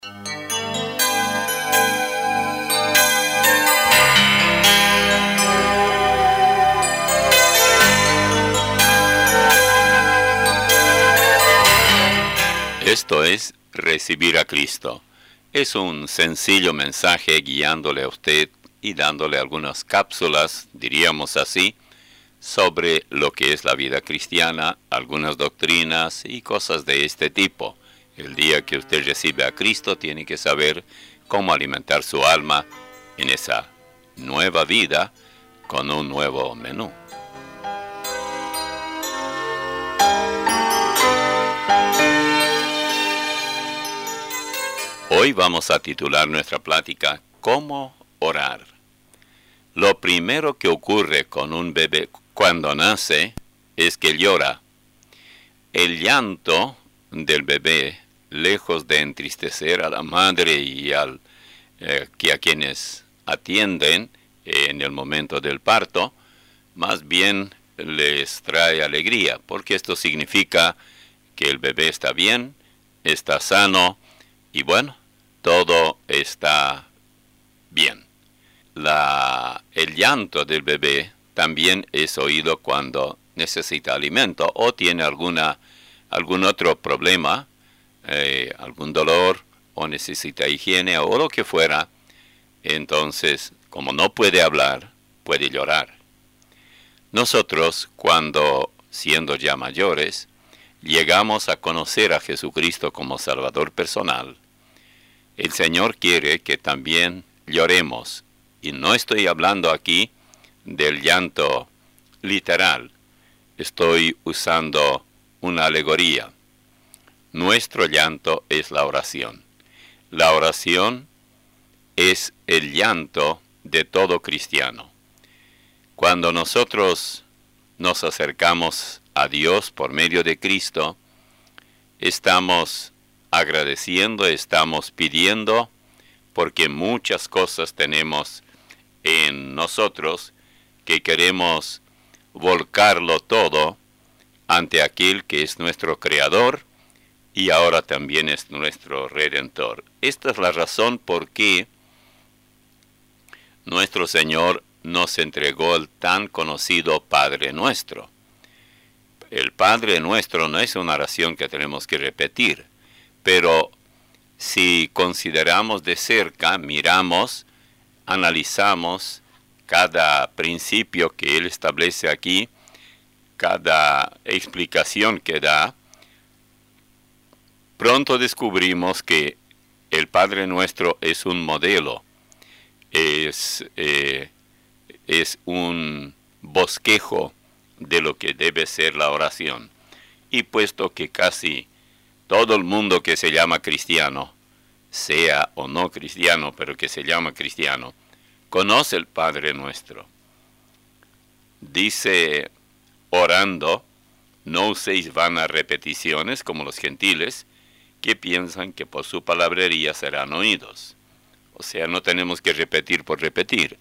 Esto es Recibir a Cristo. Es un sencillo mensaje guiándole a usted y dándole algunas cápsulas, diríamos así, sobre lo que es la vida cristiana, algunas doctrinas y cosas de este tipo. El día que usted recibe a Cristo tiene que saber cómo alimentar su alma en esa nueva vida con un nuevo menú. Hoy vamos a titular nuestra plática ¿Cómo orar? Lo primero que ocurre con un bebé cuando nace es que llora. El llanto del bebé, lejos de entristecer a la madre y a quienes atienden en el momento del parto, más bien les trae alegría, porque esto significa que el bebé está bien, está sano y bueno, todo está bien. El llanto del bebé también es oído cuando necesita alimento o tiene algún otro problema, algún dolor o necesita higiene o lo que fuera. Entonces, como no puede hablar, puede llorar. Nosotros, cuando siendo ya mayores, llegamos a conocer a Jesucristo como Salvador personal, el Señor quiere que también lloremos. Y no estoy hablando aquí del llanto literal. Estoy usando una alegoría. Nuestro llanto es la oración. La oración es el llanto de todo cristiano. Cuando nosotros nos acercamos a Dios por medio de Cristo, estamos agradeciendo, estamos pidiendo, porque muchas cosas tenemos en nosotros que queremos volcarlo todo ante aquel que es nuestro Creador y ahora también es nuestro Redentor. Esta es la razón por qué nuestro Señor nos entregó el tan conocido Padre Nuestro. El Padre Nuestro no es una oración que tenemos que repetir, pero si consideramos de cerca, miramos, analizamos cada principio que Él establece aquí, cada explicación que da, pronto descubrimos que el Padre Nuestro es un modelo, es un bosquejo de lo que debe ser la oración. Y puesto que casi todo el mundo que se llama cristiano, sea o no cristiano, pero que se llama cristiano, conoce el Padre Nuestro. Dice, orando, no uséis vanas repeticiones como los gentiles, que piensan que por su palabrería serán oídos. O sea, no tenemos que repetir por repetir.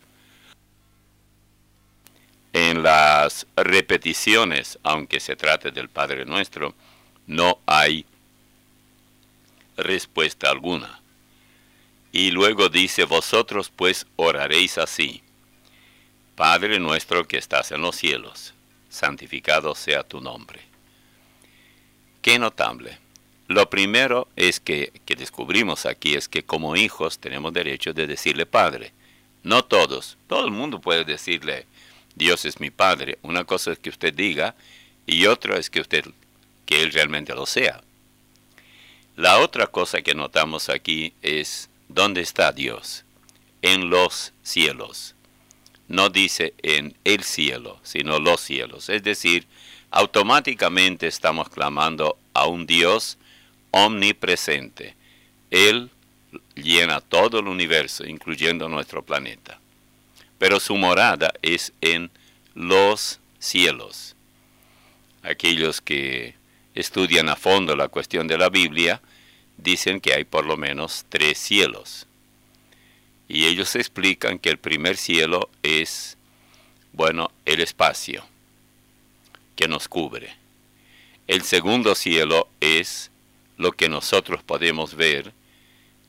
En las repeticiones, aunque se trate del Padre Nuestro, no hay respuesta alguna. Y luego dice, vosotros pues oraréis así: Padre nuestro que estás en los cielos, santificado sea tu nombre. Qué notable. Lo primero es que descubrimos aquí es que como hijos tenemos derecho de decirle Padre. No todos. Todo el mundo puede decirle Dios es mi Padre. Una cosa es que usted diga y otra es que Él realmente lo sea. La otra cosa que notamos aquí es ¿dónde está Dios? En los cielos. No dice en el cielo, sino los cielos. Es decir, automáticamente estamos clamando a un Dios omnipresente. Él llena todo el universo, incluyendo nuestro planeta. Pero su morada es en los cielos. Aquellos que estudian a fondo la cuestión de la Biblia dicen que hay por lo menos 3 cielos. Y ellos explican que el primer cielo es, el espacio que nos cubre. El segundo cielo es lo que nosotros podemos ver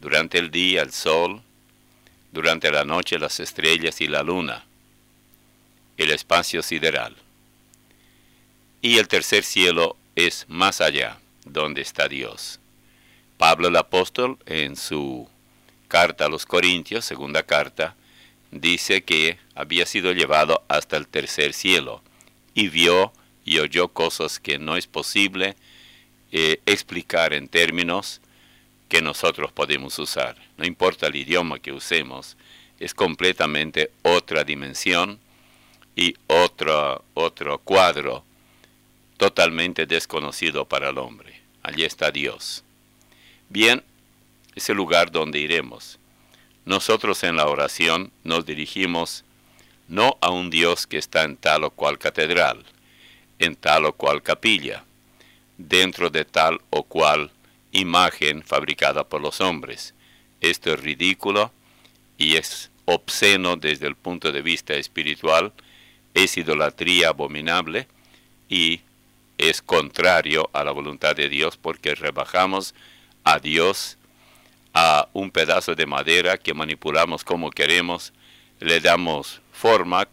Durante el día el sol, durante la noche las estrellas y la luna, el espacio sideral. Y el tercer cielo es más allá, donde está Dios. Pablo el apóstol, en su carta a los Corintios, segunda carta, dice que había sido llevado hasta el tercer cielo y vio y oyó cosas que no es posible explicar en términos que nosotros podemos usar. No importa el idioma que usemos, es completamente otra dimensión y otro cuadro totalmente desconocido para el hombre. Allí está Dios. Bien, es el lugar donde iremos. Nosotros en la oración nos dirigimos no a un Dios que está en tal o cual catedral, en tal o cual capilla, dentro de tal o cual imagen fabricada por los hombres. Esto es ridículo y es obsceno desde el punto de vista espiritual, es idolatría abominable y es contrario a la voluntad de Dios, porque rebajamos a Dios a un pedazo de madera que manipulamos como queremos, le damos forma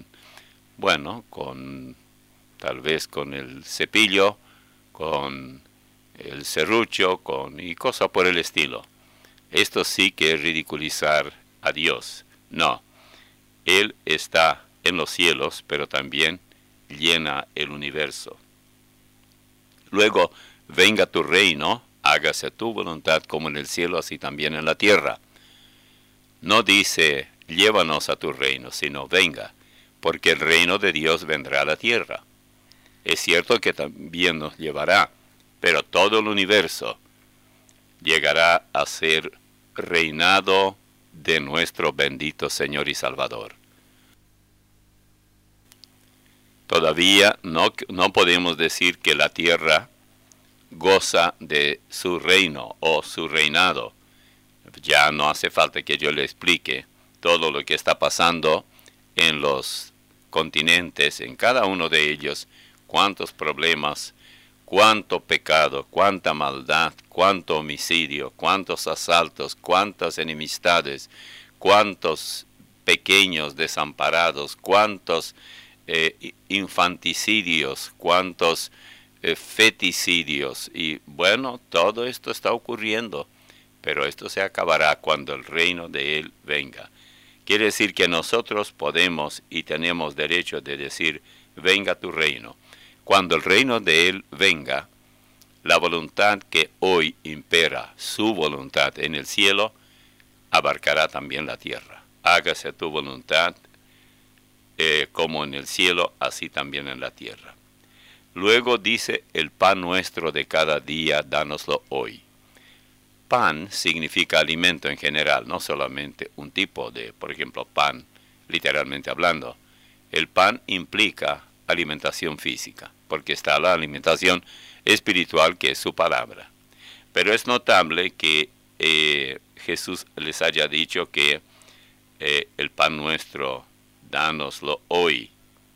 tal vez con el cepillo, con el serrucho, y cosas por el estilo. Esto sí que es ridiculizar a Dios. No, Él está en los cielos, pero también llena el universo. Luego, venga tu reino, hágase tu voluntad como en el cielo, así también en la tierra. No dice, llévanos a tu reino, sino venga, porque el reino de Dios vendrá a la tierra. Es cierto que también nos llevará, pero todo el universo llegará a ser reinado de nuestro bendito Señor y Salvador. Todavía no podemos decir que la tierra goza de su reino o su reinado. Ya no hace falta que yo le explique todo lo que está pasando en los continentes, en cada uno de ellos, cuántos problemas, cuánto pecado, cuánta maldad, cuánto homicidio, cuántos asaltos, cuántas enemistades, cuántos pequeños desamparados, cuántos infanticidios, cuántos feticidios. Y bueno, todo esto está ocurriendo, pero esto se acabará cuando el reino de Él venga. Quiere decir que nosotros podemos y tenemos derecho de decir, venga tu reino. Cuando el reino de Él venga, la voluntad que hoy impera, su voluntad en el cielo, abarcará también la tierra. Hágase tu voluntad como en el cielo, así también en la tierra. Luego dice, el pan nuestro de cada día, dánoslo hoy. Pan significa alimento en general, no solamente un tipo de, por ejemplo, pan, literalmente hablando. El pan implica alimentación física, porque está la alimentación espiritual, que es su palabra. Pero es notable que Jesús les haya dicho que el pan nuestro, dánoslo hoy.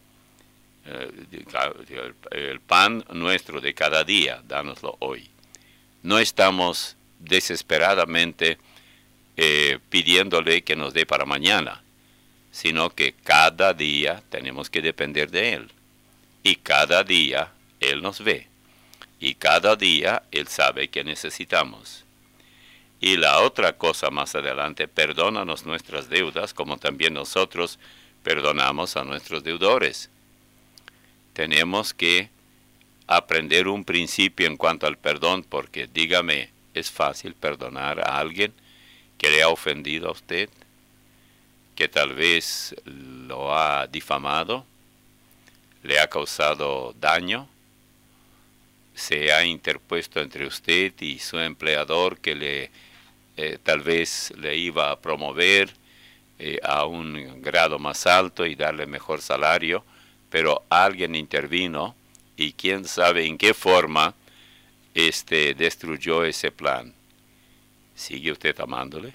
El pan nuestro de cada día, dánoslo hoy. No estamos desesperadamente pidiéndole que nos dé para mañana, sino que cada día tenemos que depender de Él. Y cada día Él nos ve. Y cada día Él sabe que necesitamos. Y la otra cosa más adelante, perdónanos nuestras deudas, como también nosotros perdonamos a nuestros deudores. Tenemos que aprender un principio en cuanto al perdón, porque dígame, ¿es fácil perdonar a alguien que le ha ofendido a usted? Que tal vez lo ha difamado, le ha causado daño, se ha interpuesto entre usted y su empleador que tal vez le iba a promover a un grado más alto y darle mejor salario, pero alguien intervino y quién sabe en qué forma destruyó ese plan. ¿Sigue usted amándole?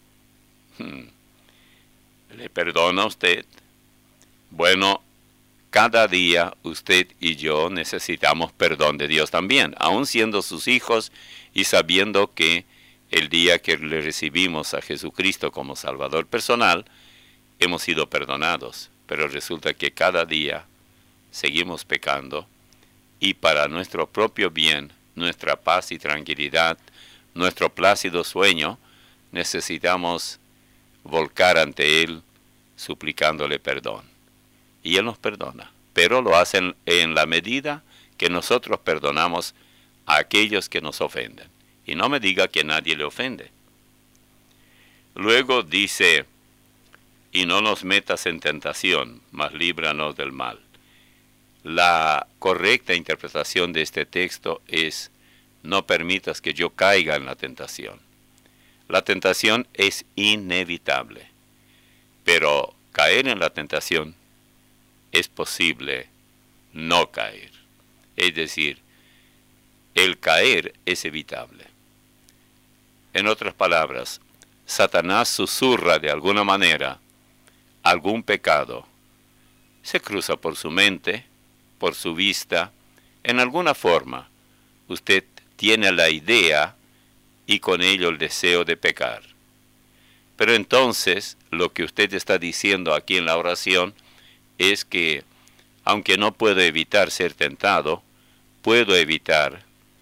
¿Le perdona usted? Bueno, cada día usted y yo necesitamos perdón de Dios también, aun siendo sus hijos y sabiendo que el día que le recibimos a Jesucristo como Salvador personal, hemos sido perdonados, pero resulta que cada día seguimos pecando y para nuestro propio bien, nuestra paz y tranquilidad, nuestro plácido sueño, necesitamos volcar ante Él suplicándole perdón. Y Él nos perdona, pero lo hace en la medida que nosotros perdonamos a aquellos que nos ofenden. Y no me diga que nadie le ofende. Luego dice, y no nos metas en tentación, mas líbranos del mal. La correcta interpretación de este texto es, no permitas que yo caiga en la tentación. La tentación es inevitable, pero caer en la tentación es posible no caer. Es decir, el caer es evitable. En otras palabras, Satanás susurra de alguna manera algún pecado. Se cruza por su mente, por su vista, en alguna forma. Usted tiene la idea y con ello el deseo de pecar. Pero entonces, lo que usted está diciendo aquí en la oración es que, aunque no puedo evitar ser tentado, puedo evitar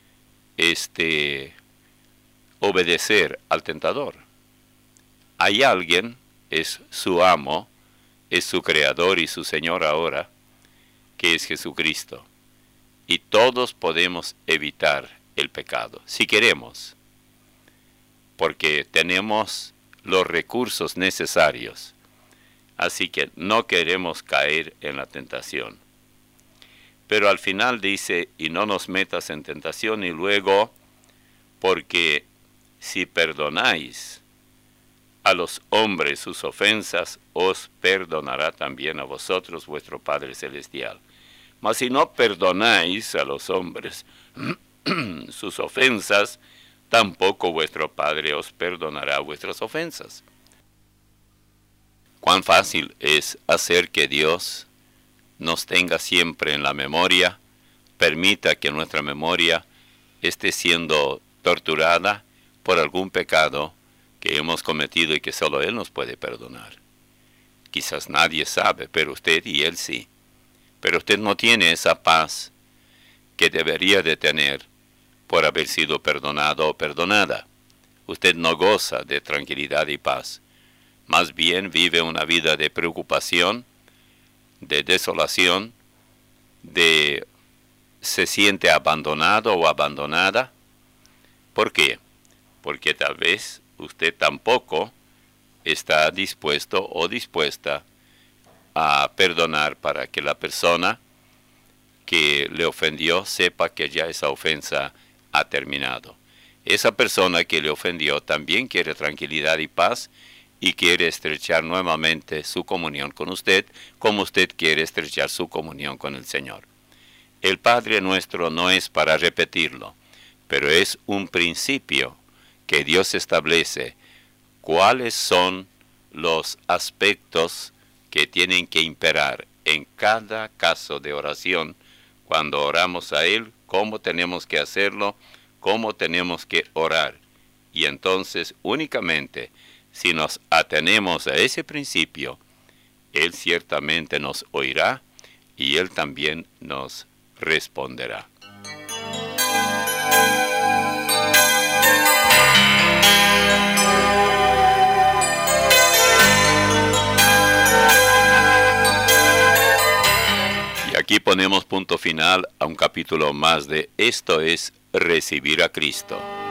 obedecer al tentador. Hay alguien, es su amo, es su creador y su Señor ahora, que es Jesucristo. Y todos podemos evitar el pecado, si queremos, porque tenemos los recursos necesarios. Así que no queremos caer en la tentación. Pero al final dice, y no nos metas en tentación, y luego, porque si perdonáis a los hombres sus ofensas, os perdonará también a vosotros vuestro Padre Celestial. Mas si no perdonáis a los hombres sus ofensas, tampoco vuestro Padre os perdonará vuestras ofensas. Cuán fácil es hacer que Dios nos tenga siempre en la memoria, permita que nuestra memoria esté siendo torturada por algún pecado que hemos cometido y que solo Él nos puede perdonar. Quizás nadie sabe, pero usted y Él sí. Pero usted no tiene esa paz que debería de tener por haber sido perdonado o perdonada. Usted no goza de tranquilidad y paz. Más bien vive una vida de preocupación, de desolación, se siente abandonado o abandonada. ¿Por qué? Porque tal vez usted tampoco está dispuesto o dispuesta a perdonar para que la persona que le ofendió sepa que ya esa ofensa ha terminado. Esa persona que le ofendió también quiere tranquilidad y paz y quiere estrechar nuevamente su comunión con usted, como usted quiere estrechar su comunión con el Señor. El Padre Nuestro no es para repetirlo, pero es un principio que Dios establece cuáles son los aspectos que tienen que imperar en cada caso de oración. Cuando oramos a Él, cómo tenemos que hacerlo, cómo tenemos que orar. Y entonces únicamente si nos atenemos a ese principio, Él ciertamente nos oirá y Él también nos responderá. Y aquí ponemos punto final a un capítulo más de Esto es Recibir a Cristo.